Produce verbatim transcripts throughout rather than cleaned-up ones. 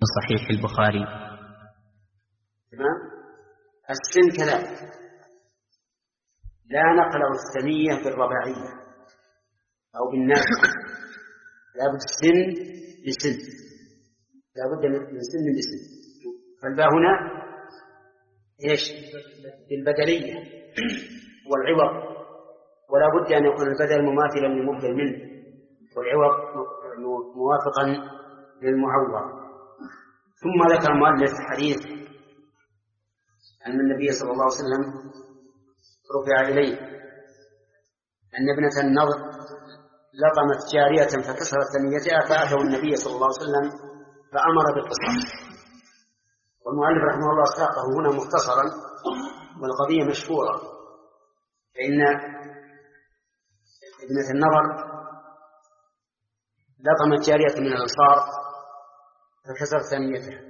صحيح البخاري. تمام. السن كذلك لا نقلع الثنية بالرباعية أو بالناس، لا بد السن لسن، لا بد من سن لسن. فالباء هنا إيش؟ بالبدلية والعوض، ولا بد أن يكون البدل مماثلا للمبدل منه والعوض موافقا للمعوض. ثم ذكر المؤلف حديث أن النبي صلى الله عليه وسلم رفع إليه أن ابنة النضر لطمت جارية فكسرت ثنيتها، فأتوا النبي صلى الله عليه وسلم فأمر بالقصاص. والمؤلف رحمه الله ساقه هنا مختصرا، والقضية مشهورة، فإن ابنة النضر لطمت جارية من الأنصار فكسرت ثنيتها،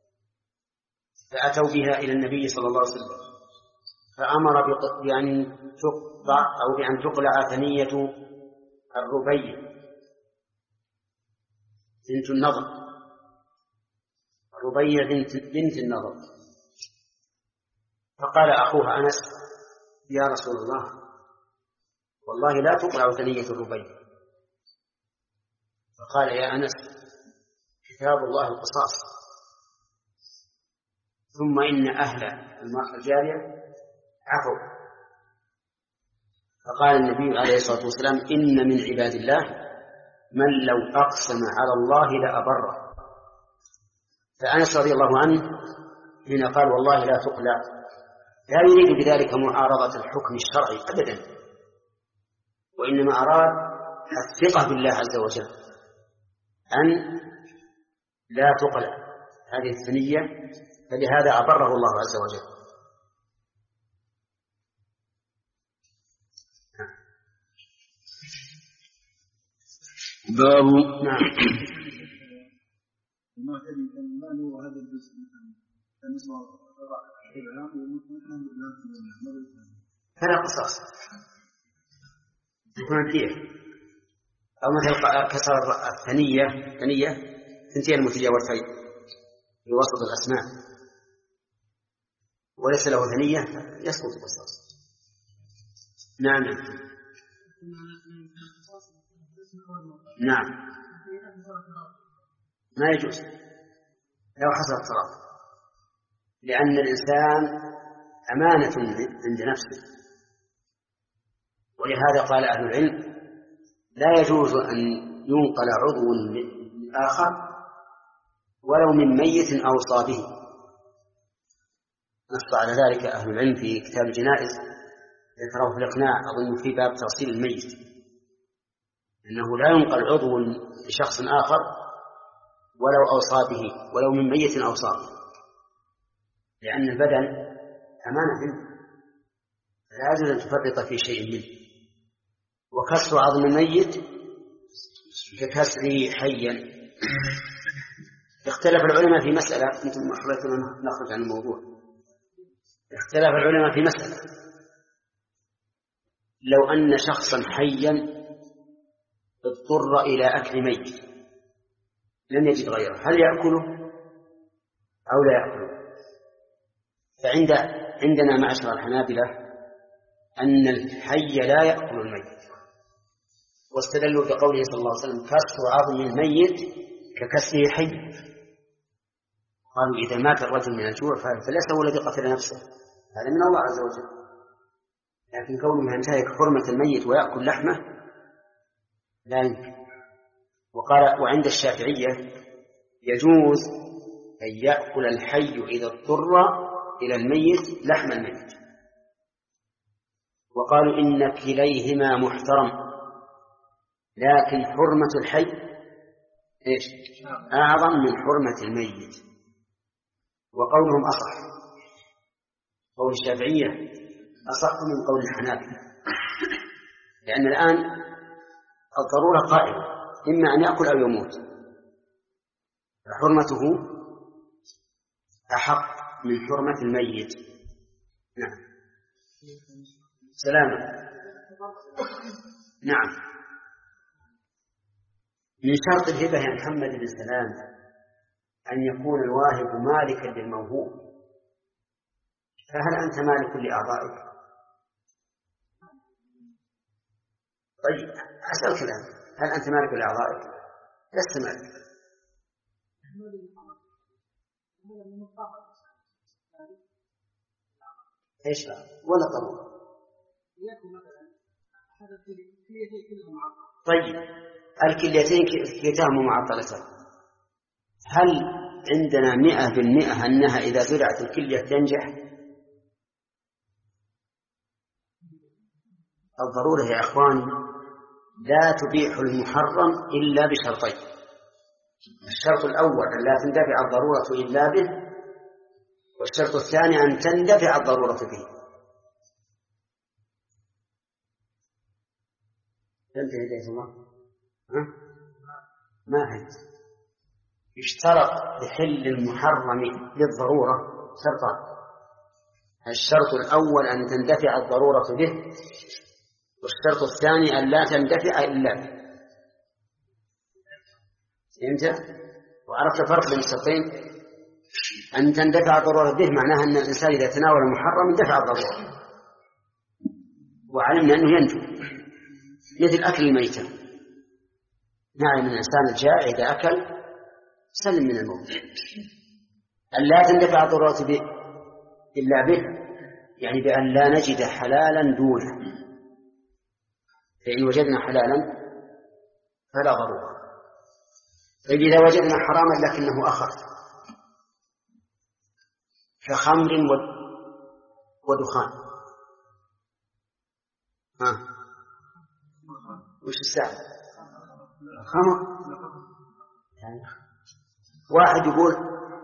فأتوا بها إلى النبي صلى الله عليه وسلم فأمر بأن تقطع أو بأن تقلع ثنية الربيع بنت النضر، الربيع بنت, بنت النضر. فقال أخوها أنس: يا رسول الله، والله لا تقلع ثنية الربيع. فقال: يا أنس، كتاب الله القصاص، ثم إن أهل الجارية عفوا. فقال النبي عليه الصلاة والسلام: إن من عباد الله من لو أقسم على الله لأبره. فأنس رضي الله عنه حين قال والله لا تقلع لا يريد بذلك معارضة الحكم الشرعي أبدا، وإنما أراد الثقة بالله عز وجل أن لا تقلع هذه الثنية، فلهذا أبره الله عز وجل. باب نعم. فلا قصاص، يكون فيه أو مثل كسر الثنية ثنية ثنتين المتجاورتين في وسط الأسنان وليس له ثنية يسقط القصاص. نعم نعم ما يجوز لو حصل اضطراب، لأن الإنسان أمانة عند نفسه، ولهذا قال أهل العلم: لا يجوز أن ينقل عضو للآخر ولو من ميت أوصى به. نص على ذلك أهل العلم في كتاب الجنائز، ذكره في الإقناع أظن في باب تغسيل الميت، أنه لا ينقل عضو لشخص آخر ولو أوصى به، ولو من ميت أوصى به، لأن البدن أمانة منه، لا يجوز أن تفرط في شيء منه. وكسر عظم الميت ككسره حيا. اختلف العلماء في مسألة، أنتم حبيتم نخرج عن الموضوع. اختلف العلماء في مسألة: لو أن شخصا حيا اضطر إلى أكل ميت لم يجد غيره، هل يأكله أو لا يأكله؟ فعند عندنا معشر الحنابلة أن الحي لا يأكل الميت، واستدلوا بقوله صلى الله عليه وسلم: كسر عظم الميت ككسره حي. قالوا: إذا مات الرجل من الجوع فليس هو الذي قتل نفسه، هذا من الله عز وجل، لكن كونه ينتهك حرمة الميت ويأكل لحمه لا يمكن. وقال: وعند الشافعية يجوز أن يأكل الحي إذا اضطر إلى الميت لحم الميت. وقالوا: إن كليهما محترم، لكن حرمة الحي إيش؟ أعظم من حرمة الميت. وقولهم أصح، قول الشافعية أصح من قول الحنابلة، لأن الآن الضرورة قائمة، إما أن يأكل أو يموت، فحرمته أحق من حرمة الميت. نعم. سلامة. نعم. من شرط الهبة يا محمد بن سلام أن يكون الواهب مالكا للموهوب، فهل أنت مالك لأعضائك؟ طيب أسألك الآن، هل أنت مالك لأعضائك؟ لست مالك. إيش ولا ضرورة؟ طيب الكليتين كليتهم معطلتان، هل عندنا مئة بالمئة أنها إذا زرعت الكلية تنجح؟ الضرورة يا إخواني لا تبيح المحرم إلا بشرطين: الشرط الأول أن لا تندفع الضرورة إلا به، والشرط الثاني أن تندفع الضرورة به. فهمت يا جيد الله؟ ها؟ ما فهمت. يشترط لحل المحرم للضرورة شرطان: الشرط الأول أن تندفع الضرورة به، والشرط الثاني أن لا تندفع إلا به. فهمت؟ وعرفت الفرق بين الشرطين؟ أن تندفع الضرورة به معناها أن الإنسان إذا تناول المحرم اندفع الضرورة، وعلمنا أنه ينجو، مثل أكل الميتة. نعلم الإنسان الجائع إذا أكل سلم من الموت. أن لا تندفع الضرورة به إلا به يعني بأن لا نجد حلالا دونه، فإن وجدنا حلالا فلا ضرورة. فإذا وجدنا حراما لكنه أخف كخمر ودخان، ها وش السبب؟ خمر يعني واحد يقول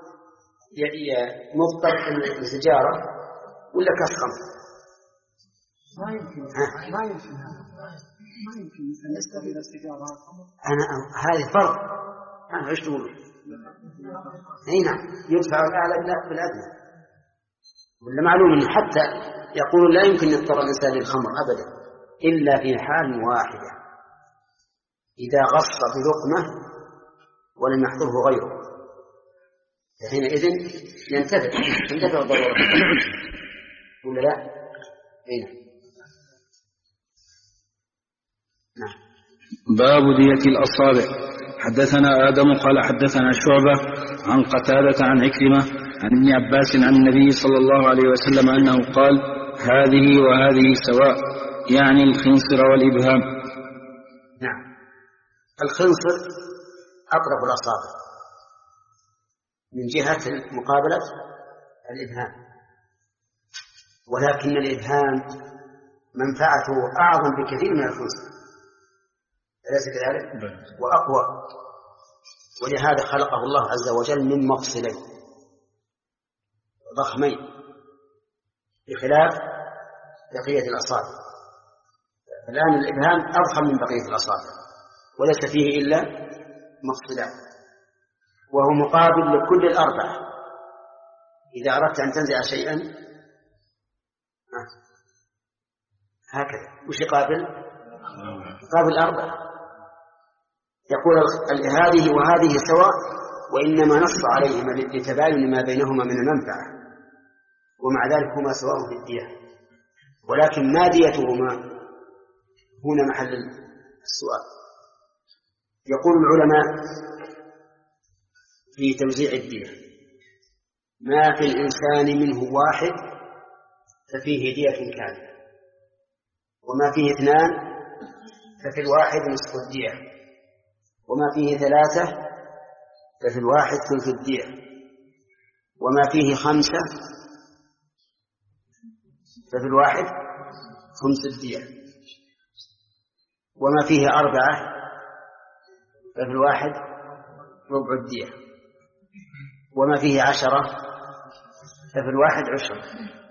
مضطر السجارة ولا كاس خمر، ما يمكن ما يمكن ما يمكن أن يستغل السجارة. أنا هذه فرق. أنا إيش تقول؟ أي نعم يدفع الأعلى بالأدنى. ولا معلوم أنه حتى يقول لا يمكن يضطر الإنسان للخمر أبدا إلا في حال واحدة: إذا غص بلقمة ولم يحضره غيره، فحينئذ ينتفع ينتفع الضرورة. ولا لا؟ أين؟ نعم. باب دية الأصابع. حدثنا آدم قال حدثنا شعبة عن قتادة عن عكرمة عن ابن عباس عن النبي صلى الله عليه وسلم أنه قال: هذه وهذه سواء، يعني الخنصر والإبهام. نعم. الخنصر أطرف الأصابع من جهة مقابلة الإبهام، ولكن الإبهام منفعته أعظم بكثير من الخنصر، أليس كذلك؟ وأقوى، ولهذا خلقه الله عز وجل من مفصلين ضخمين بخلاف بقية الأصابع. الآن الإبهام أضخم من بقية الأصابع وليس فيه إلا مفصلان، وهو مقابل لكل الأربعة. إذا أردت أن تنزع شيئا هكذا وش يقابل؟ يقابل الأربعة. يقول هذه وهذه سواء، وإنما نص عليهما لتباين ما بينهما من المنفعة، ومع ذلك هما سواء في الدية، ولكن ما ديتهما هنا محل السؤال. يقول العلماء في توزيع الدية: ما في الإنسان منه واحد ففيه دية كاملة، وما فيه اثنان ففي الواحد نصف الدية، وما فيه ثلاثة ففي الواحد ثلث الدية، وما فيه خمسة ففي الواحد خمس الدية، وما فيه أربعة ففي الواحد ربع الدية، وما فيه عشرة ففي الواحد عشرة.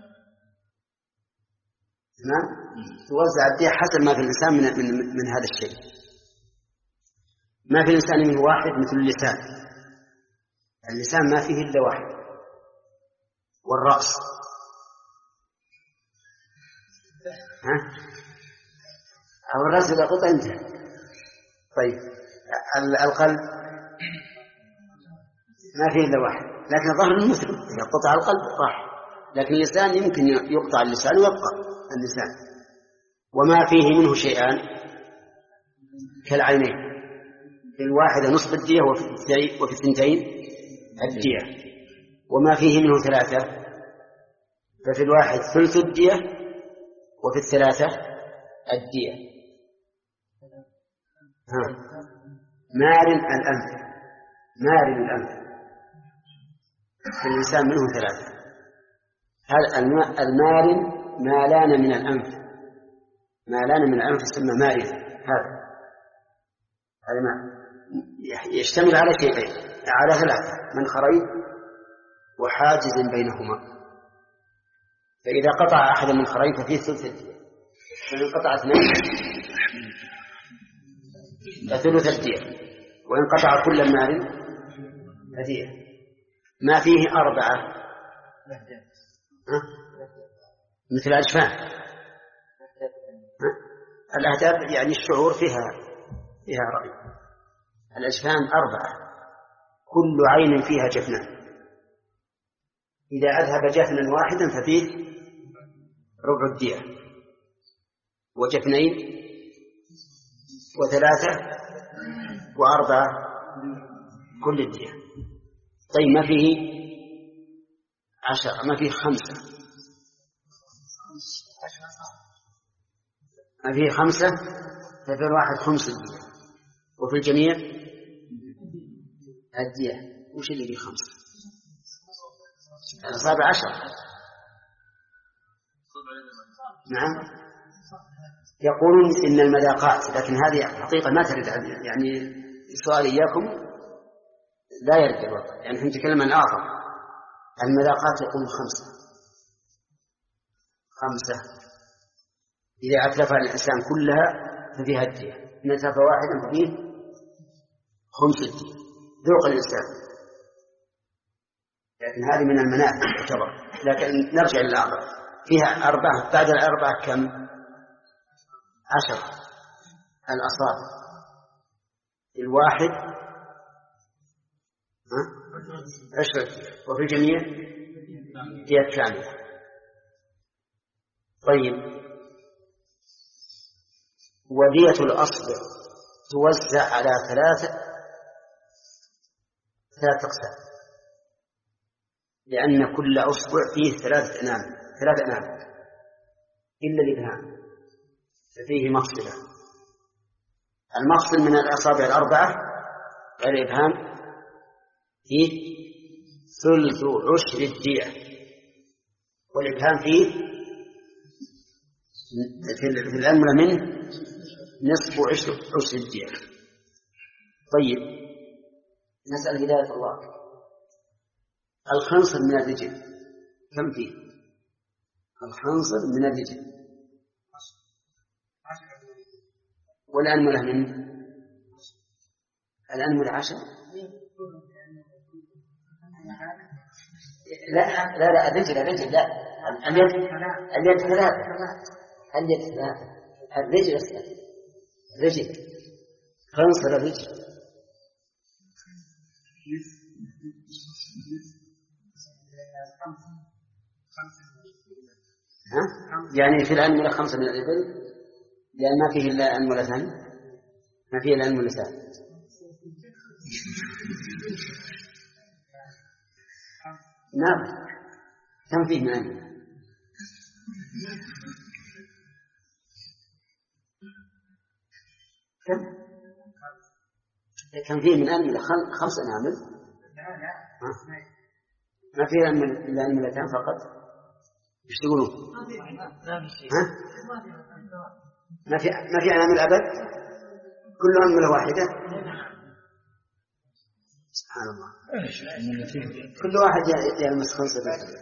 تمام؟ توزع الدية حسب ما في الإنسان من, من, من هذا الشيء. ما في الإنسان منه واحد مثل اللسان، اللسان ما فيه إلا واحد، والرأس ها أو الرأس إذا قطع انتهى. طيب القلب ما فيه إلا واحد، لكن الظهر المسلم إذا قطع القلب راح، لكن اللسان يمكن يقطع اللسان ويبقى اللسان. وما فيه منه شيئان كالعينين، في الواحدة نصف الدية وفي الثنتين الدية. وما فيه منه ثلاثة ففي الواحد ثلث الدية وفي الثلاثة الدية. ها. مارن الأنف، مارن الأنف في الإنسان منه ثلاثة. هذا المارن ما لان من الأنف، ما لان من الأنف يسمى مارن. هذا هذا ما يشتمل على شيئين، على ثلاثة: منخرين وحاجز بينهما. فإذا قطع أحد من خرين ففيه ثلث الدية، فإن قطع اثنين فثلث الدية، وإن قطع كل مال فدية. ما فيه أربعة مثل الأجفان. الأهداف يعني الشعور فيها فيها رأي. الأجفان أربعة، كل عين فيها جفنان. إذا أذهب جفنا واحدا ففيه ربع الدية، وجفنين وثلاثة وأربعة كل الدية. طيب ما فيه عشرة، ما فيه خمسة، ما فيه خمسة ففي الواحد خمس الدية، وفي الجميع الدية. وش اللي فيه خمسة؟ الأصابع عشر. نعم. يقولون إن المذاقات، لكن هذه حقيقة ما ترد، يعني سؤال إياكم لا يرد الوضع، يعني هم تكلم عن أعظم المذاقات. يقولون خمسة خمسة إذا أتلفها الإنسان كلها ففيها الدية، إن أتلف واحدا ففيه خمس الدية ذوق الإنسان. لكن هذه من المنافع تعتبر. لكن نرجع للأعضاء، فيها أربعة، بعد الأربعة كم؟ عشر. الأصابع الواحد عشرة، وفي الجميع دية كاملة. طيب، ودية الأصبع توزع على ثلاثة ثلاثة أقسام، لأن كل أصبع فيه ثلاثة أنام ثلاثة أنام إلا الإبهام ففيه مفصلة. المفصل من الأصابع الأربعة الإبهام فيه ثلث عشر الدية، والإبهام فيه في الأنملة منه نصف عشر عشر الدية. طيب، نسأل هداية الله. الخنصر من الرجل كم فيه؟ الخنصر من الرجل والأنملة منه الأنملة عشر. لا لا لا الرجل الرجل لا اليد اليد ثلاثة اليد ثلاثة الرجل الثلاثة الرجل خنصر الرجل. ها؟ يعني في الأنملة خمسة من الإبل، لأن ما فيه إلا أنملتان، ما فيه إلا أنملتان. نعم. كم فيه من أنملة؟ كم؟ كم فيه من أنملة؟ خمس أنامل. ما فيه إلا أنملتان فقط. إيش تقولون؟ ها؟ ما في ما في أنامل أبد، كل أنملة واحدة. سبحان الله، كل واحد يلمس خنصر.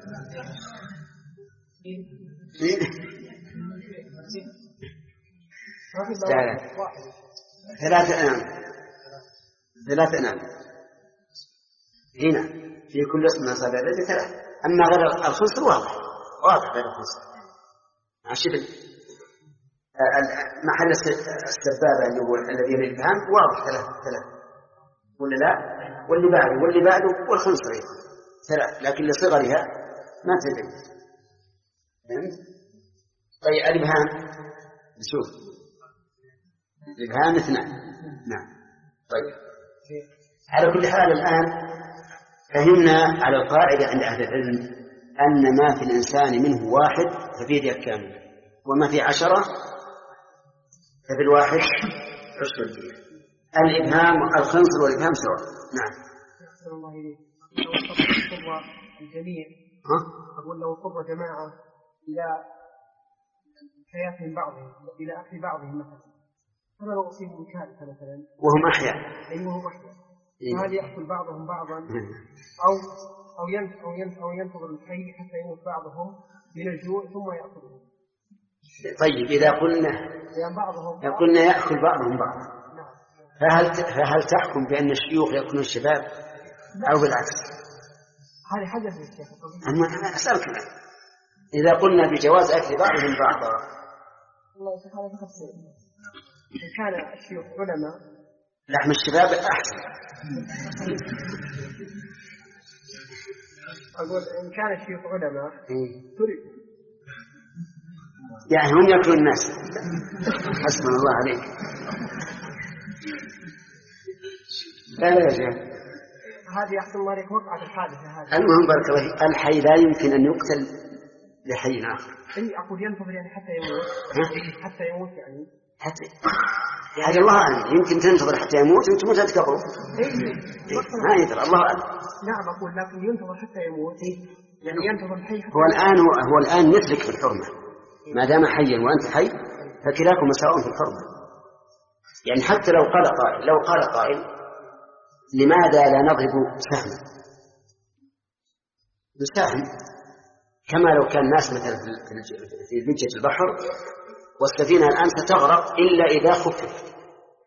ثلاثة أنام ثلاثة أنام هنا في كل اسم من أصابع الرجل ثلاثة. أما غير الخنصر واضح واضح غير الخنصر عشان محل السبابة اللي هو الذي يريد الإبهام واضح ثلاثة ثلاثة ولا لا؟ واللي بعده واللي بعده والخنصر ثلاث، لكن لصغرها ما تدري. فهمت؟ طيب الإبهام نشوف الإبهام اثنان. نعم. طيب على كل حال الآن فهمنا على القاعدة عند أهل العلم أن ما في الإنسان منه واحد ففيه دية كاملة، وما في عشرة ففي الواحد عشر دية. الإبهام الخنصر والإبهام سواء. نعم. أحسن الله إليك. لو اضطر الجميع أقول لو اضطر جماعة إلى حياة بعضهم إلى أكل بعضهم مثلا، فما لو أصيبوا كارثة مثلا وهم أحياء. أي وهم أحياء، فهل يأكل بعضهم بعضا أو أو أو أو ينتظر الحي حتى يموت بعضهم من الجوع ثم يأكلهم؟ طيب إذا قلنا قلنا يأكل بعضهم بعضا، فهل فهل تحكم بأن الشيوخ يأكلون الشباب أو بالعكس؟ هذه حدث يا شيخ. أنا أسألك إذا قلنا بجواز أكل بعضهم بعضا. الله سبحانه وتعالى إن كان الشيوخ علماء لحم الشباب أحسن. أقول إن كان الشيوخ علماء تريد يعني هم يأكلون الناس. حسبنا الله عليك. لا لا يا شيخ، هذه أحسن الله عليك وقعت الحادثة هذه. المهم بارك الله، الحي لا يمكن أن يقتل لحي آخر. أي أقول ينتظر يعني حتى يموت. حتى يموت يعني. حتى يعني الله أعلم، يمكن تنتظر حتى يموت وأنتم ما تتكبروا. ما يدري الله أعلم. نعم أقول لكن ينتظر حتى يموت يعني ينتظر الحي. هو الآن هو, هو الآن مثلك في الحرمة، ما دام حيا وأنت حي فكلاكم سواء في الحرمة. يعني حتى لو قال قائل لو قال قائل لماذا لا نضرب سهما؟ بسهم كما لو كان الناس مثلا في لجة البحر والسفينة الآن ستغرق إلا إذا خففت.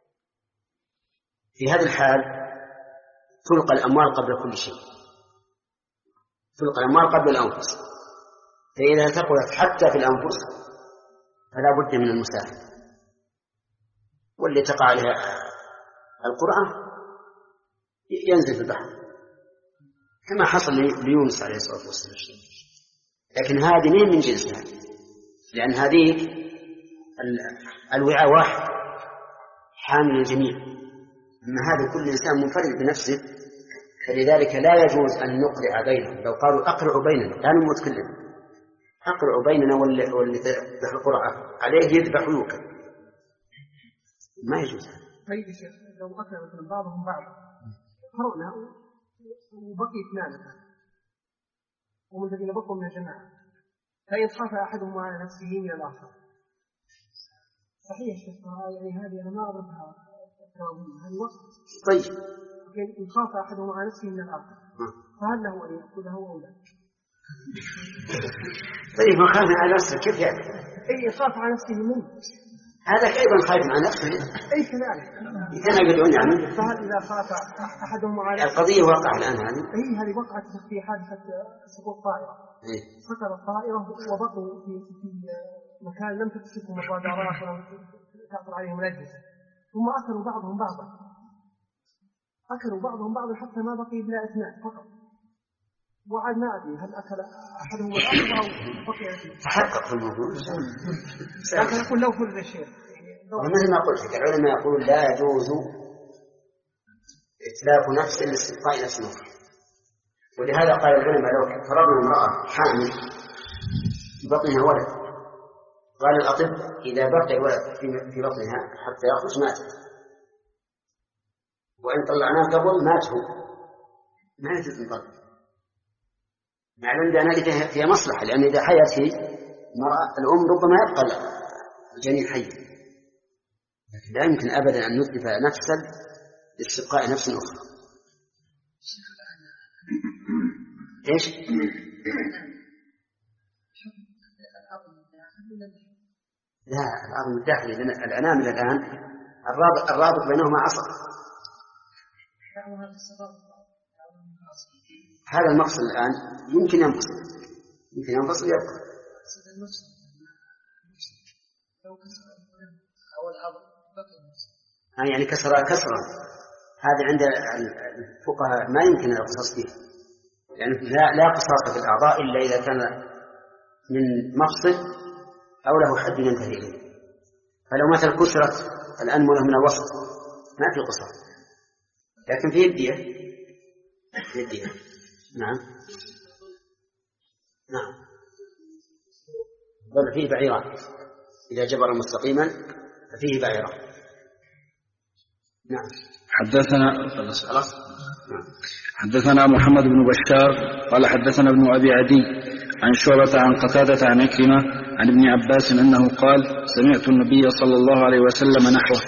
في هذا الحال تلقى الأموال قبل كل شيء، تلقى الأموال قبل الأنفس، فإذا ثقلت حتى في الأنفس فلا بد من المساهمة. واللي تقع عليها القرآن ينزل في البحر كما حصل ليونس عليه الصلاة والسلام. لكن هذه مين من جنسها، لأن هذه الوعاء واحد حامل الجميع، أما هذا كل إنسان منفرد بنفسه، فلذلك لا يجوز أن نقرع بينهم. لو قالوا أقرعوا بيننا لا نموت كلنا، أقرعوا بيننا واللي تذبح القرعة عليه يذبح يوكل، ما يجوز. طيب يا شيخ لو أكل مثلا بعضهم بعض فرنا وبقي اثنان ومن الذين بقوا من الجماعة، فإن خاف أحدهم على نفسه من الآخر صحيح شيخ يعني هذه أنا ما أردها هذه وقت. طيب إن خاف أحدهم على نفسه من الآخر فهل له أن يأخذه أو لا؟ طيب ما خاف على نفسه كيف يعني؟ أي خاف على نفسه منه هذا أيضا خايف على نفسه. أي كذلك كان يقولون يعني فهل إذا خاف أحدهم على القضية واقع الآن هذه أي هذه وقعت في حادثة سقوط طائرة. سقط الطائرة وبقوا في في مكان لم تكشفهم الرادارات ولم تأثر عليهم الأجهزة، ثم أكلوا بعضهم بعضا أكلوا بعضهم بعضا حتى ما بقي إلا اثنان فقط، وعاد ما أدري هل أكل أحدهم الآخر أو بقي اثنين. تحقق في الموضوع. لكن أقول لو فرد الشيء ومثل ما قلت العلماء يقول لا يجوز إتلاف نفس لاستبقاء نفس أخرى، ولهذا قال العلماء لو فرضنا امرأة حامل في بطنها ولد، قال الأطباء إذا بقي الولد في بطنها حتى يخرج ماتت، وإن طلعناه قبل مات هو ما يجوز نطلق، مع أن هذه فيها مصلحة، لأن إذا حيت في المرأة الأم ربما يبقى الجنين حي، لكن لا يمكن أبدا أن نتلف نفسا لاستبقاء نفس أخرى. إيش؟ لا العظم الداخلي الأنامل الآن الرابط, الرابط بينهما عصب، هذا المقصد الآن يمكن ينفصل يمكن ينفصل يبقى يعني كسر كسرا هذا عند الفقهاء ما يمكن القصاص فيه، يعني لا, لا قصاص في الأعضاء إلا إذا كان من مفصل أو له حد ينتهي إليه. فلو مثل كسرت الأنملة من الوسط ما في قصاص، لكن فيه الدية. فيه الدية. نعم نعم. بل فيه بعيرات، إذا جبر مستقيما ففيه بعيرات. نعم. حدثنا خلاص. حدثنا محمد بن بشار قال حدثنا ابن أبي عدي عن شعبة عن قتادة عن عكرمة عن ابن عباس أنه قال سمعت النبي صلى الله عليه وسلم نحوه.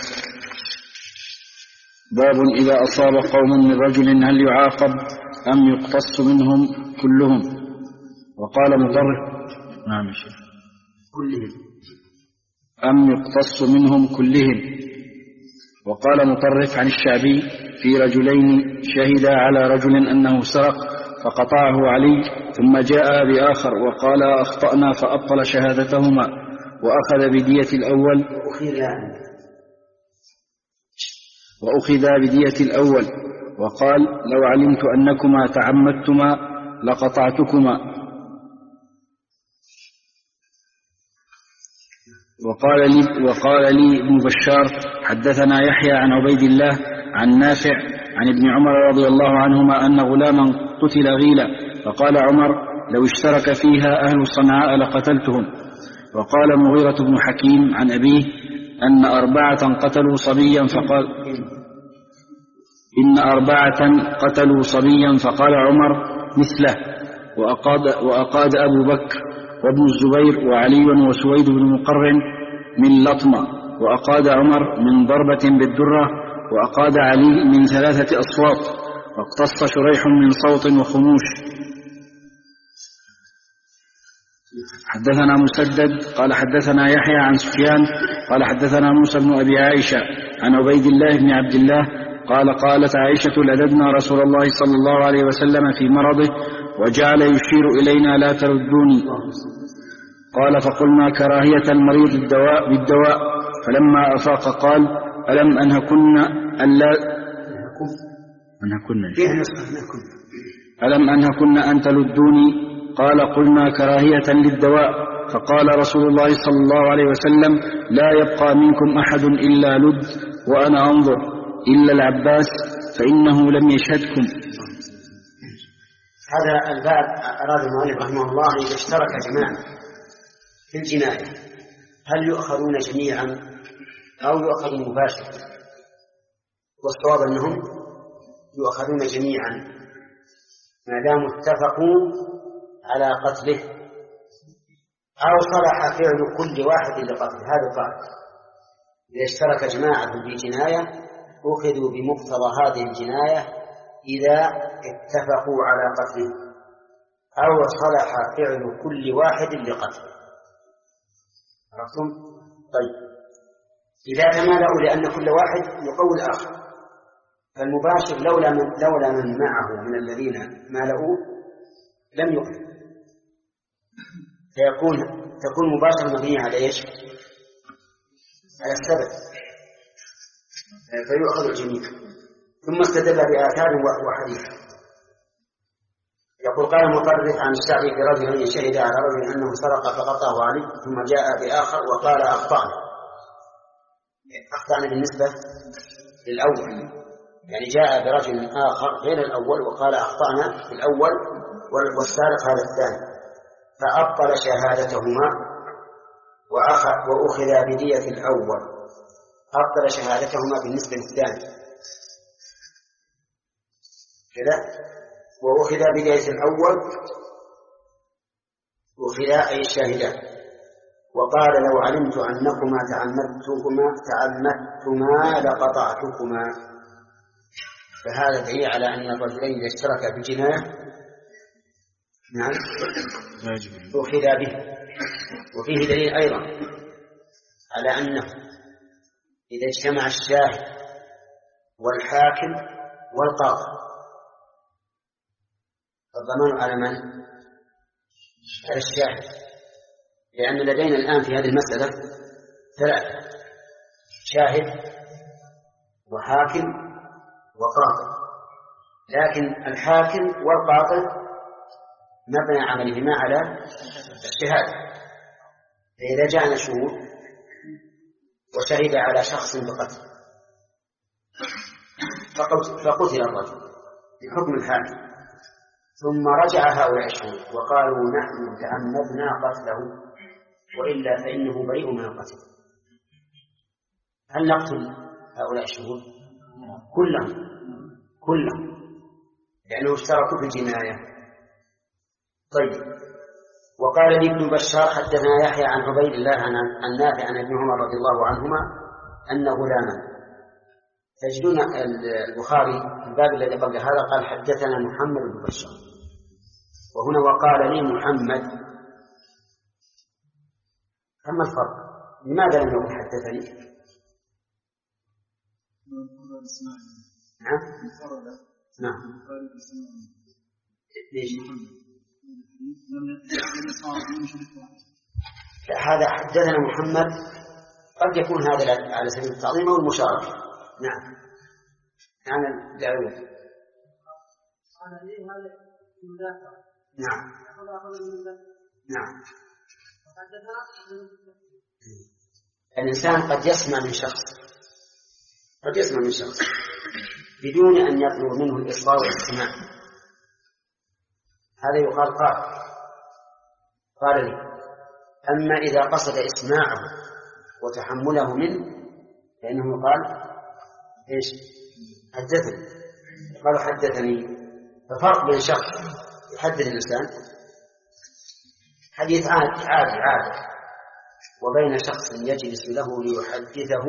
باب إذا أصاب قوم من رجل هل يعاقب أم يقتص منهم كلهم؟ وقال مطرف نعم شيخ كلهم أم يقتص منهم كلهم. وقال مطرف عن الشعبي في رجلين شهدا على رجل أنه سرق فقطعه علي ثم جاء بآخر وقال أخطأنا فأبطل شهادتهما وأخذ بدية الأول وأخذ بدية الأول وقال لو علمت أنكما تعمدتما لقطعتكما. وقال لي, وقال لي ابن بشار حدثنا يحيى عن عبيد الله عن نافع عن ابن عمر رضي الله عنهما أن غلاما قتل غيلا فقال عمر لو اشترك فيها أهل صنعاء لقتلتهم. وقال مغيرة بن حكيم عن أبيه أن أربعة قتلوا صبيا فقال إن أربعة قتلوا صبيا فقال عمر مثله. وأقاد, وأقاد أبو بكر وابن الزبير وعلي وسويد بن مقرن من لطمة. وأقاد عمر من ضربة بالدرة. وأقاد علي من ثلاثة أصوات. واقتص شريح من صوت وخموش. حدثنا مسدد قال حدثنا يحيى عن سفيان قال حدثنا موسى بن أبي عائشة عن عبيد الله بن عبد الله قال قالت عائشة لددنا رسول الله صلى الله عليه وسلم في مرضه وجعل يشير إلينا لا تردوني. قال فقلنا كراهية المريض الدواء بالدواء. فلما أفاق قال ألم أنهكن ألا أنهكن ألم أنهكن أن تلدوني؟ قال قلنا كراهية للدواء. فقال رسول الله صلى الله عليه وسلم لا يبقى منكم أحد إلا لد وأنا أنظر إلا العباس فإنه لم يشهدكم. هذا الباب أراد المؤلف رحمه الله إذا اشترك جماعة في الجناية هل يؤخذون جميعا أو يؤخذ مباشرة؟ والصواب أنهم يؤخذون جميعا ما دام اتفقوا على قتله أو صلح فعل كل واحد لقتله. هذا قال إذا اشترك جماعة في جناية أخذوا بمقتضى هذه الجناية إذا اتفقوا على قتله أو صلح فعل كل واحد لقتله. عرفتم؟ طيب إذا تمالأوا لأن كل واحد يقوي الآخر فالمباشر لولا من, لولا من معه من الذين مالأوا لم يقتل فيكون تكون مباشرة مبنية على إيش؟ على السبب فيؤخذ الجميع. ثم استدل بآثار وحديث يقول قال مطرف عن الشعبي في رجل شهد على رجل أنه سرق فقطعه عليه ثم جاء بآخر وقال أخطأنا. أخطأنا بالنسبة للأول يعني جاء برجل آخر غير الأول وقال أخطأنا في الأول والسارق هذا الثاني فأبطل شهادتهما وأخذ بدية الأول. أبطل شهادتهما بالنسبة للثاني كذا وأخذ بداية الأول أخذ أي الشاهدان. وقال لو علمت أنكما تعمدتكما تعمدتما لقطعتكما. فهذا دليل على أن الرجلين إذا اشتركا في الجناية نعم أخذ به. وفيه دليل أيضا على أنه إذا اجتمع الشاهد والحاكم والقاضي فالضمان على من؟ على الشاهد لأن لدينا الآن في هذه المسألة ثلاثة شاهد وحاكم وقاطع، لكن الحاكم والقاطع مبنى عملهما على الشهادة. فإذا جاءنا شهود وشهد على شخص بقتل فقتل الرجل بحكم الحاكم، ثم رجع هؤلاء الشهود وقالوا نحن تعمدنا قتله وإلا فإنه بريء من القتل، هل نقتل هؤلاء الشهود كلهم كلهم لأنه اشتركوا في الجناية؟ طيب. وقال لي ابن بشار حدثنا يحيى عن عبيد الله عن نافع عن ابن عمر رضي الله عنهما أن غلاما، تجدون البخاري في الباب الذي قبل هذا قال حدثنا محمد بن بشار، وهنا وقال لي محمد، أما الفرق لماذا لم يقل حدثني؟ نعم نعم ليش؟ هذا حدثنا محمد قد يكون هذا على سبيل التعظيم أو المشاركة. نعم أنا دعوت نعم نعم. الإنسان قد يسمع من شخص قد يسمع من شخص بدون أن يطلب منه الإصرار والاستماع، هذا يقال قال قال لي. أما إذا قصد إسماعه وتحمله منه فإنه قال إيش؟ حدثني، قالوا حدثني. ففرق بين شخص يحدث الإنسان حديث عادي عادي عادي وبين شخص يجلس له ليحدثه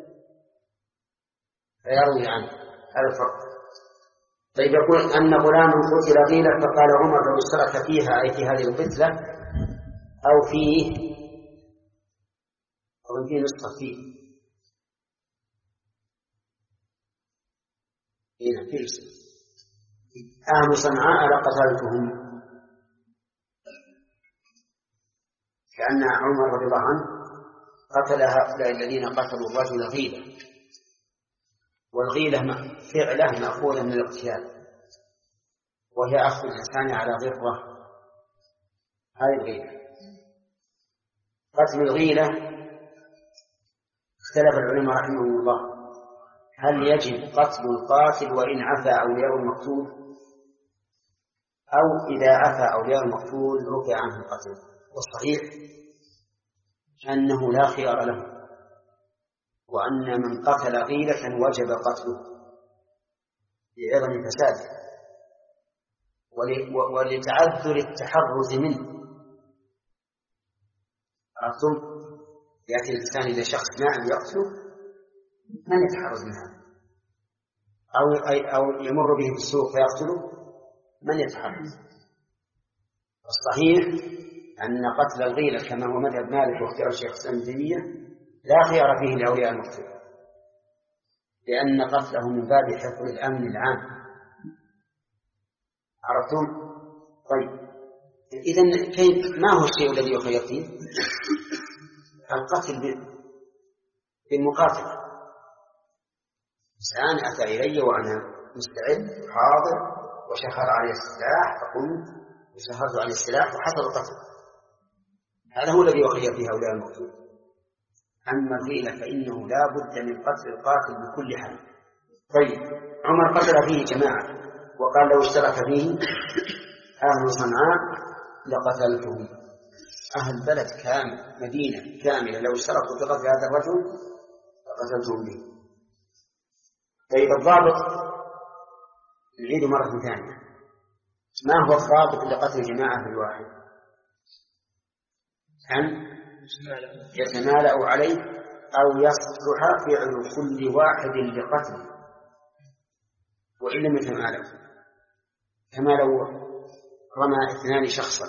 فيروي عنه، هذا الفرق. طيب يقول أن غلاما قتل غيلة فقال عمر لو اشترك فيها أي في هذه القتلة أو فيه أو فيه نسخة فيه هنا فيه أهل صنعاء لقتلتهم، كأن عمر رضي الله عنه قتل هؤلاء الذين قتلوا الرجل غيلة، والغيلة فعله مأخوذة من الاغتيال وهي أخذ الإنسان على غرة، هذه الغيلة. قتل الغيلة اختلف العلماء رحمهم الله هل يجب قتل القاتل وإن عفى أولياء المقتول أو إذا عفى أولياء المقتول رفع عنه القتل، والصحيح أنه لا خيار له، وأن من قتل غيلة وجب قتله لعظم فساده ولتعذر التحرز منه. عرفتم؟ يأتي الإنسان إلى شخص نائم يقتله من يتحرز من هذا؟ أو, أو يمر به في السوق فيقتله من يتحرز؟ الصحيح أن قتل الغيلة كما هو مذهب مالك واختيار الشيخ الإسلام ابن تيمية لا خيار فيه لأولياء المقتول، لأن قتله من باب حفظ الأمن العام. عرفتم؟ طيب إذن كيف ما هو الشيء الذي يخير فيه؟ القتل بالمقاتل. إنسان أتى إلي وأنا مستعد حاضر وشهر عليه السلاح فقمت وشهرت عليه السلاح وحصل القتل، هذا هو الذي يخير فيه أولياء المقتول. أما الغيلة فإنه لا بد من قتل القاتل بكل حال. طيب عمر قتل فيه جماعة وقال لو اشترك فيه أهل صنعاء لقتلتهم. أهل بلد كامل مدينة كاملة لو اشتركوا في قتل هذا الرجل لقتلتهم به. طيب الضابط نعيد مرة ثانية، ما هو الضابط لقتل جماعة بالواحد؟ أن يتمالأ عليه أو يصلح فعل كل واحد لقتله، وإن لم يتمالأ كما لو رمى اثنان شخصا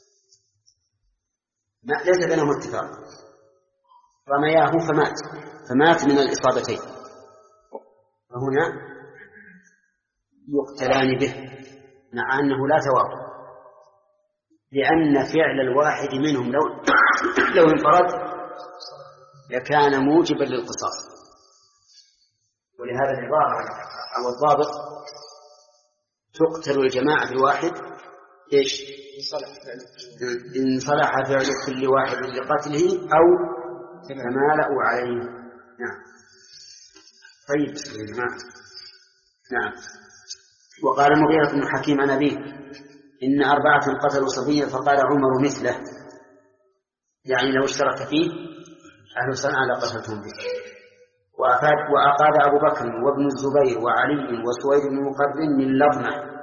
ليس بينهم اتفاق، رمياه فمات فمات من الإصابتين، فهنا يقتلان به مع أنه لا توافق، لأن فعل الواحد منهم لو لو انفرد لكان موجبا للقصاص، ولهذا العبارة أو الضابط تقتل الجماعة بواحد إيش؟ إن صلح فعل كل واحد لقتله أو تمالأوا عليه. نعم. طيب نعم. نعم. وقال المغيرة بن حكيم عن أبيه إن أربعة قتلوا صبيا فقال عمر مثله، يعني لو اشترك فيه أهل صنعاء لقتلتهم به. وأقاد أبو بكر وابن الزبير وعلي وسويد بن مقرن من لظمة.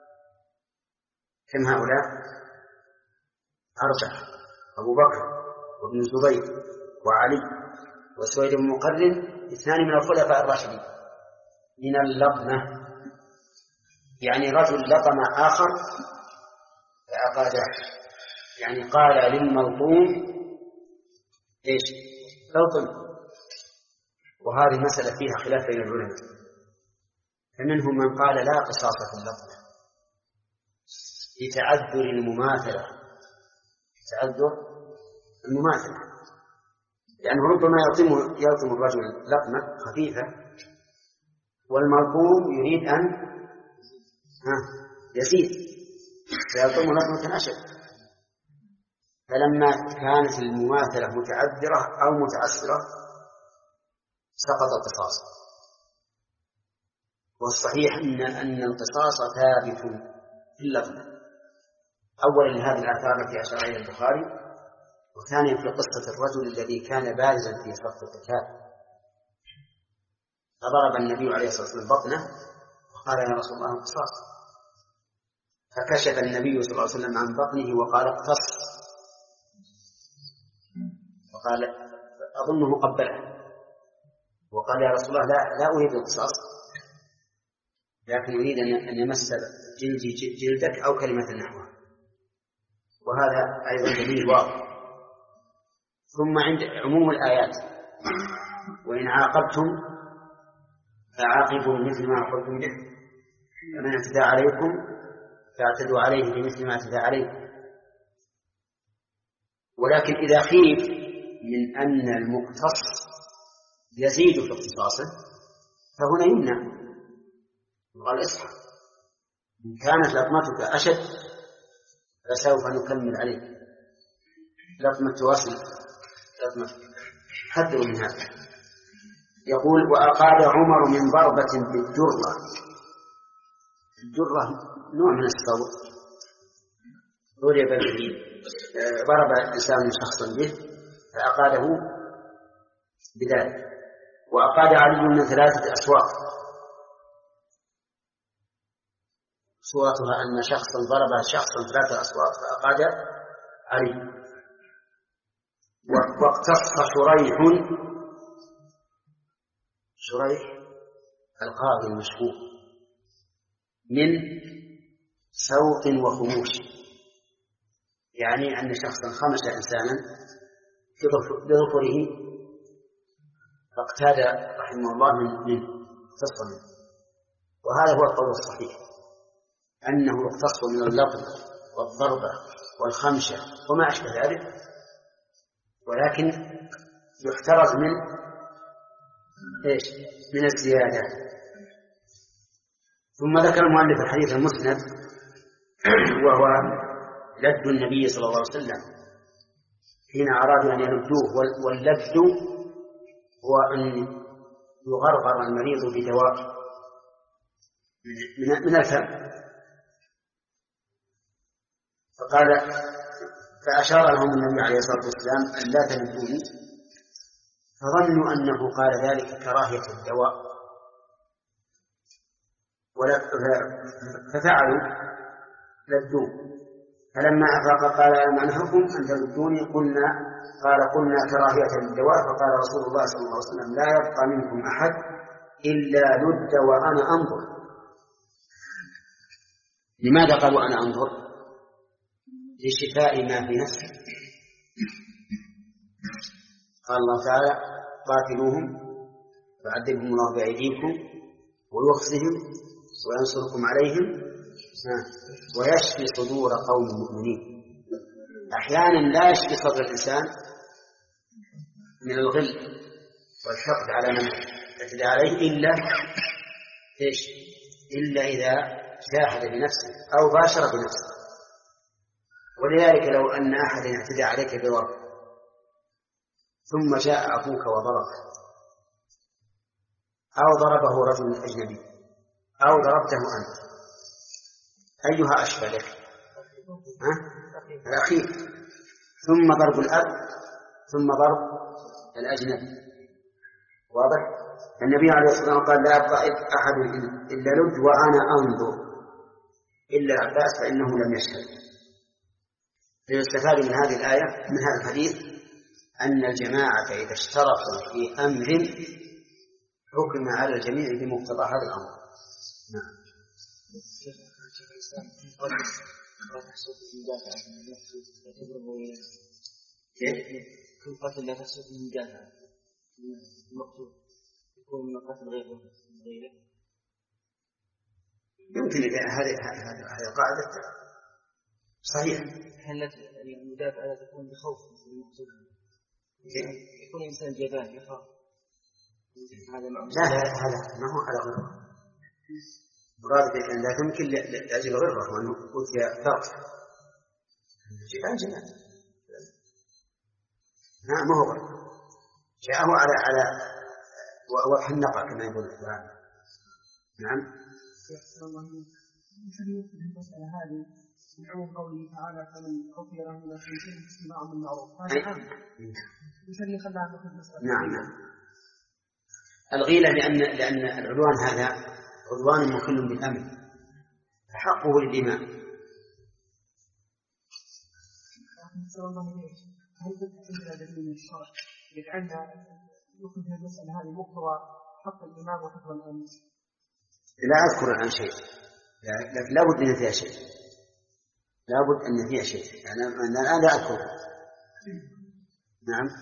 كم هؤلاء؟ أربعة: أبو بكر وابن الزبير وعلي وسويد بن مقرن، اثنان من الخلفاء الراشدين. من اللظمة يعني رجل لطم آخر فأقاده، يعني قال للملطوم إيش؟ لطم. وهذه مسألة فيها خلاف بين العلماء، فمنهم من قال لا قصاص في اللطم لتعذر المماثلة، تعذر المماثلة، لأنه ربما يلطم يلطم الرجل لطمة خفيفة والملطوم يريد أن يزيد فيلطم لطمة أشد. فلما كانت المماثلة متعذرة أو متعسرة سقط القصاص. والصحيح أن أن القصاص ثابت في اللطمة، أولا لهذه الآثار التي أشار إليها البخاري، وثانيا في قصة الرجل الذي كان بارزا في صف القتال فضرب النبي عليه الصلاة والسلام بطنه وقال يا رسول الله القصاص، فكشف النبي صلى الله عليه وسلم عن بطنه وقال اقتص، وقال أظنه قبله وقال يا رسول الله لا, لا أريد القصاص لكن أريد أن يمس جلدي جلدك أو كلمة نحوها. وهذا أيضا دليل واضح. ثم عند عموم الآيات وإن عاقبتم فعاقبوا مثل ما عاقبتم به فمن اعتدى عليكم فاعتدوا عليه بمثل ما اعتدى عليكم. ولكن إذا خيف من أن المقتص يزيد في اختصاصه فهنا يمنع، قال اصحى إن كانت لطمتك أشد فسوف نكمل عليك لطمة تواصل لطمة، حذروا من هذا. يقول وأقاد عمر من ضربة بالجرة. الجرة نوع من الصوت ضرب به، ضرب إنسان شخصا به فأقاده بذلك. وأقاد علي من ثلاثة أسواق، صورتها أن شخصا ضرب شخصا ثلاثة أسواق فأقاد علي. واقتص شريح، شريح القاضي المشهور، من سوق وخموش، يعني أن شخصا خمس إنسانا بظفره فاقتاد رحمه الله من اقتص منه. وهذا هو القول الصحيح أنه يقتص من اللطم والضربة والخمشة وما أشبه ذلك، ولكن يحترز من إيش؟ من الزيادة. ثم ذكر المؤلف الحديث المسند وهو لد النبي صلى الله عليه وسلم حين أرادوا أن يلدوه. واللد هو أن يغرغر المريض بدواء من الفم، فقال فأشار لهم النبي عليه الصلاة والسلام أن لا تلدوني، فظنوا أنه قال ذلك كراهية الدواء ففعلوا لدوه. فلما أفاق قال ألم أنهكم أن تلدوني؟ قلنا قال قلنا كراهية الدواء. فقال رسول الله صلى الله عليه وسلم لا يبقى منكم أحد إلا لد وأنا أنظر. لماذا قالوا أنا أنظر؟ لشفاء ما في نفسه. قال الله تعالى قاتلوهم فعذبهم الله بأيديكم ويخزهم وينصركم عليهم ويشفي صدور قوم مؤمنين. أحيانا لا يشفي صدر الإنسان من الغل والحقد على من اعتدى عليه إلا إيش؟ إلا إذا جاهد بنفسه أو باشر بنفسه. ولذلك لو أن أحدا اعتدى عليك بضرب ثم جاء أبوك وضربه أو ضربه رجل أجنبي أو ضربته أنت، أيها أشبه لك؟ الأخير. ثم ضرب الأب ثم ضرب الأجنبي. واضح؟ النبي عليه الصلاة والسلام قال لا يبقى أحد إلا لد وأنا أنظر إلا عباس فإنه لم يشهد. فيستفاد من هذه الآية من هذا الحديث أن الجماعة إذا اشتركوا في أمر حكم على الجميع بمقتضى هذا الأمر. نعم. كل قتل لا تحصل في المدافع المقتول يكون من قتل غيره يمكن هذه هذه قاعدة صحيح. هل المدافع لا تكون بخوف المقتول؟ يكون إنسان جبان يخاف. لا هذا ما هو على غيره. مراد بأن لا تمكن لأجل غيره وأنه أوتي فرق. جبان جبان. نعم ما هو غير. جاءه على على وضح النقع كما يقول الإسلام. نعم. يمكن المسألة هذه من عموم قوله تعالى فمن عفي له من شيء اتباع بالمعروف. هذا عام. يمكن خلاها ناخذ مسألة. نعم نعم. الغيلة لأن لأن العدوان هذا عدوان مخل بالأمن فحقه للدماء. هل تتحدث دليل من الشرع لأن يمكن في المسألة هذه مقتضى حق الإمام وحفظ الأمن؟ لا أذكر عن شيء، لكن لا بد أن فيها شيء، لا بد أن فيها شيء. يعني أنا الآن لا أذكر. نعم.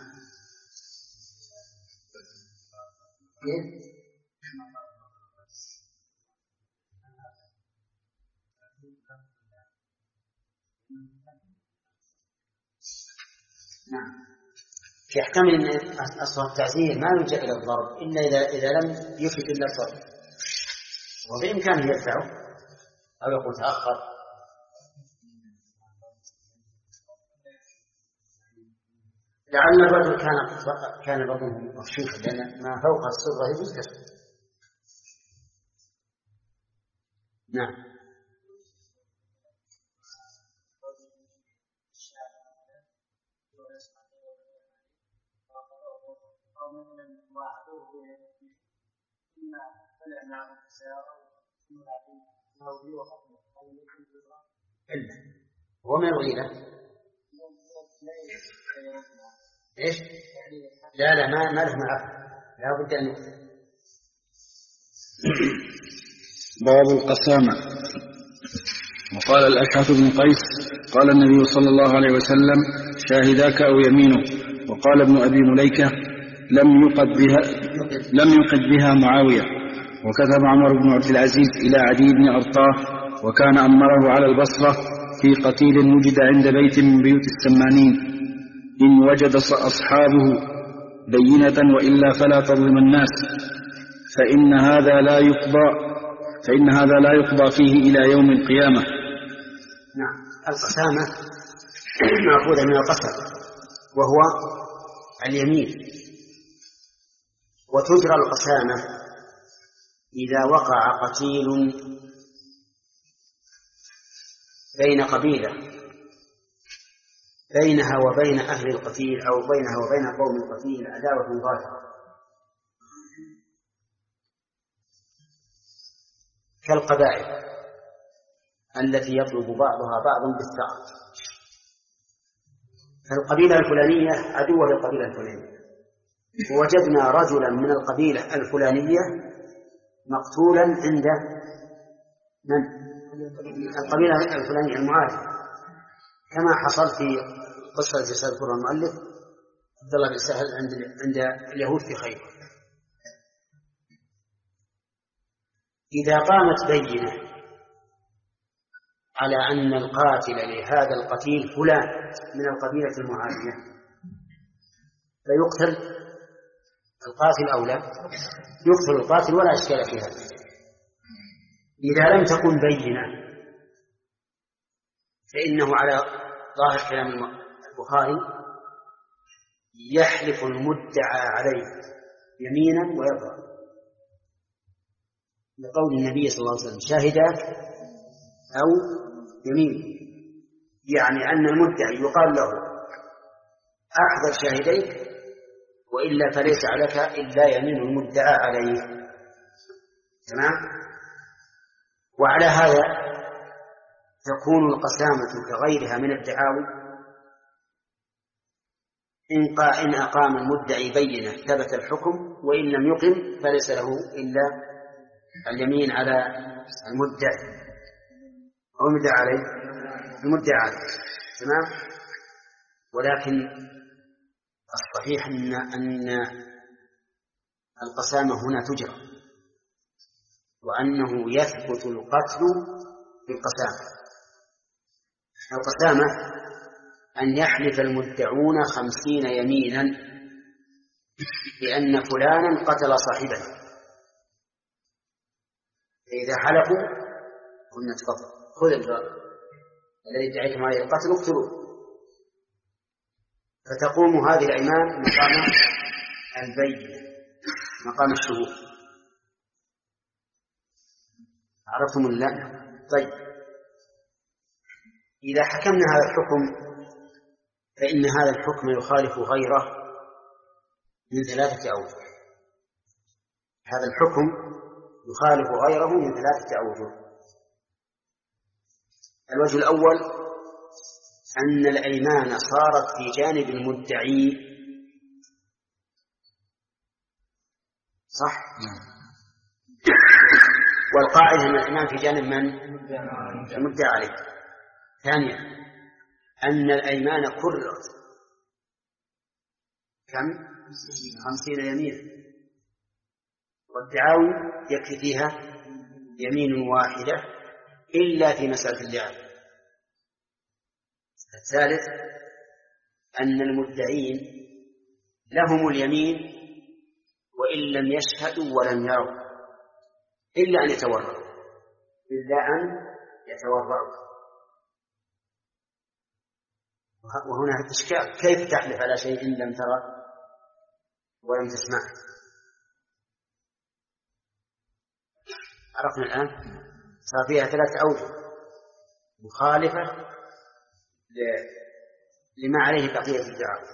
نعم. يحتمل أن أصل التعزير ما يلجأ إلى الضرب إلا إذا إذا لم يفد إلا الضرب، وبإمكانه يدفعه أو يقول تأخر. لعل الرجل كان كان بطنه مكشوفا لأن ما فوق السرة يجوز كسره. نعم. إلا هو من الغيلة. إيش؟ لا لا ما ما له معه، لا بد أن يقتل. باب القسامة. وقال الأشعث بن قيس قال النبي صلى الله عليه وسلم شاهداك أو يمينه. وقال ابن أبي مليكة لم يقد بها لم يقد بها معاوية. وكتب عمر بن عبد العزيز إلى عدي بن أرطاه وكان أمره على البصرة في قتيل وجد عند بيت من بيوت السمانين إن وجد أصحابه بينة وإلا فلا تظلم الناس فإن هذا لا يقضى فإن هذا لا يقضى فيه إلى يوم القيامة. نعم. القسامة مأخوذة من القسم وهو اليمين. وتجرى القسامة إذا وقع قتيل بين قبيلة بينها وبين أهل القتيل أو بينها وبين قوم القتيل عداوة ظاهرة كالقبائل التي يطلب بعضها بعضا بالثأر. القبيلة الفلانية عدوة للقبيلة الفلانية، ووجدنا رجلا من القبيلة الفلانية مقتولا عند من؟ القبيلة الفلانية المعادية، كما حصل في قصة سيذكرها المؤلف عبد الله بن سهل عند عند اليهود في خيبر. إذا قامت بينة على أن القاتل لهذا القتيل فلان من القبيلة المعادية فيقتل القاتل أولى، يقتل القاتل ولا إشكال في هذا. إذا لم تكن بينة فإنه على ظاهر كلام البخاري يحلف المدعى عليه يمينا ويبرأ، لقول النبي صلى الله عليه وسلم شاهداك أو يمين، يعني أن المدعي يقال له أحضر شاهديك وإلا فليس عليك إلا يمين المدعى عليه. تمام؟ وعلى هذا تكون القسامة كغيرها من الدعاوي، إن أقام المدعي بينة ثبت الحكم، وإن لم يقم فليس له إلا اليمين على المدعي أو المدعى عليه المدعى عليه. تمام؟ ولكن الصحيح أن أن القسامة هنا تجرى، وأنه يثبت القتل بالقسامة. القسامة أن يحلف المدعون خمسين يمينا بأن فلانا قتل صاحبه، فإذا حلفوا قلنا تفضل خذ الذي ادعيتم عليه القتل اقتلوه، فتقوم هذه الأيمان مقام البينة، مقام الشهود. عرفتم الله؟ طيب، إذا حكمنا هذا الحكم فإن هذا الحكم يخالف غيره من ثلاثة أوجه. هذا الحكم يخالف غيره من ثلاثة أوجه. الوجه الأول أن الأيمان صارت في جانب المدعي، صح؟ والقاعدة أن الأيمان في جانب من؟ المدعى عليه. ثانيا أن الأيمان كررت كم؟ خمسين يمينا، والدعاوي يكفي فيها يمين واحدة إلا في مسألة اللعان. الثالث أن المدعين لهم اليمين وإن لم يشهدوا ولم يروا، إلا أن يتورعوا، إلا أن يتورعوا. وهنا إشكال، كيف تحلف على شيء لم ترى ولم تسمع؟ عرفنا الآن صار فيها ثلاثة أوجه مخالفة لما عليه بقية الدعوة.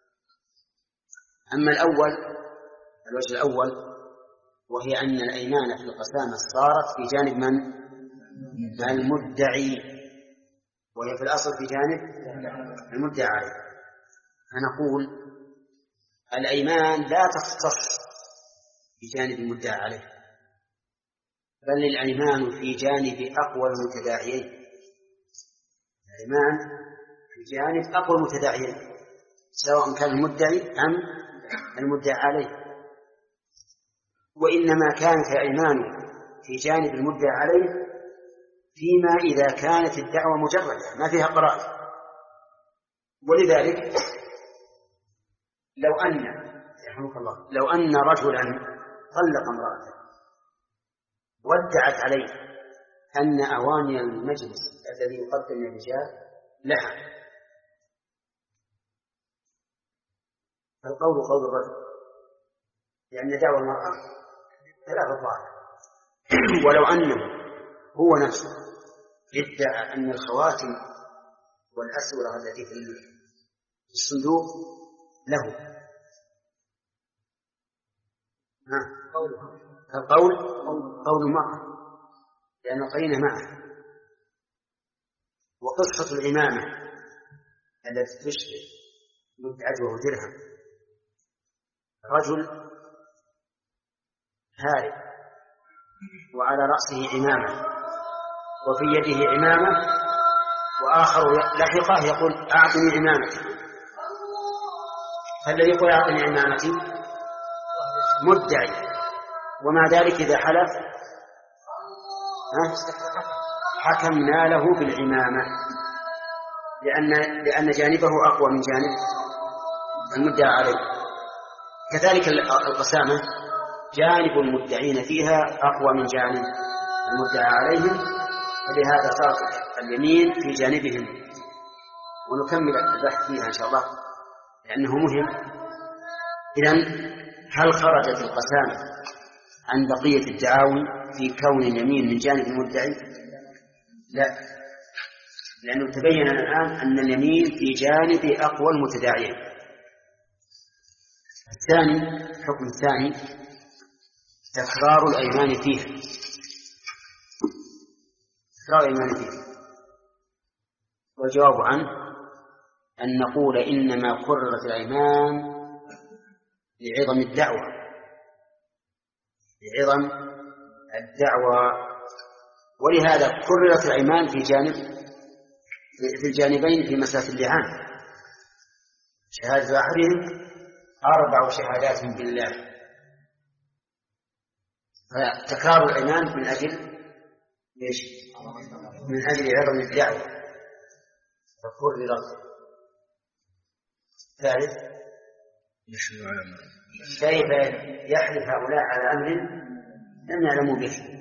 أما الأول، الوجه الأول، وهي أن الأيمان في القسامة صارت في جانب من؟ المدعي، وهي في الأصل في جانب المدعى عليه. فنقول الأيمان لا تختص بجانب المدعى عليه، بل الأيمان في جانب أقوى المتداعيين. الأيمان في جانب أقوى المتداعيين سواء كان المدعي أم المدعى عليه. وإنما كانت الأيمان في جانب المدعى عليه فيما إذا كانت الدعوة مجردة ما فيها قرائن. ولذلك لو أن يرحمك الله لو أن رجلا طلق امرأته وادعت عليه أن أواني المجلس الذي يقدم الرجال لها، فالقول قول الرجل، لأن دعوى المرأة ثلاثة ضعف. ولو أنه هو نفسه ادعى أن الخواتم والأسورة التي في الصندوق له، فالقول قول المرأة لأن القرينة معه. وقصة العمامة التي تشبه مدعج وهو درهم، رجل هارب وعلى رأسه عمامة وفي يده عمامة، وآخر لحقه يقول أعطني عمامتي، فالذي يقول أعطني عمامتي مدعي، ومع ذلك إذا حلف حكمنا له بالعمامة لأن, لأن جانبه أقوى من جانب المدعى عليه. كذلك القسامة جانب المدعين فيها أقوى من جانب المدعى عليهم، فلهذا صارت اليمين في جانبهم. ونكمل البحث فيها إن شاء الله لأنه مهم. إذن هل خرجت القسامة عن بقية الدعاوي في كون اليمين من جانب المدعي؟ لا، لأنه تبين الآن أن اليمين في جانب أقوى المتداعيين. الثاني، الحكم الثاني تكرار الأيمان فيه. تكرار الأيمان فيه والجواب عنه أن نقول إنما كررت الأيمان لعظم الدعوة، لعظم الدعوة، ولهذا كررت الأيمان في جانب في الجانبين في مسألة اللعان. شهادة أحدهم أربع شهادات بالله، فتكرار الأيمان من أجل إيش؟ من أجل عظم الدعوة فكررت. ثالث، كيف يحلف هؤلاء على أمر لم يعلموا به؟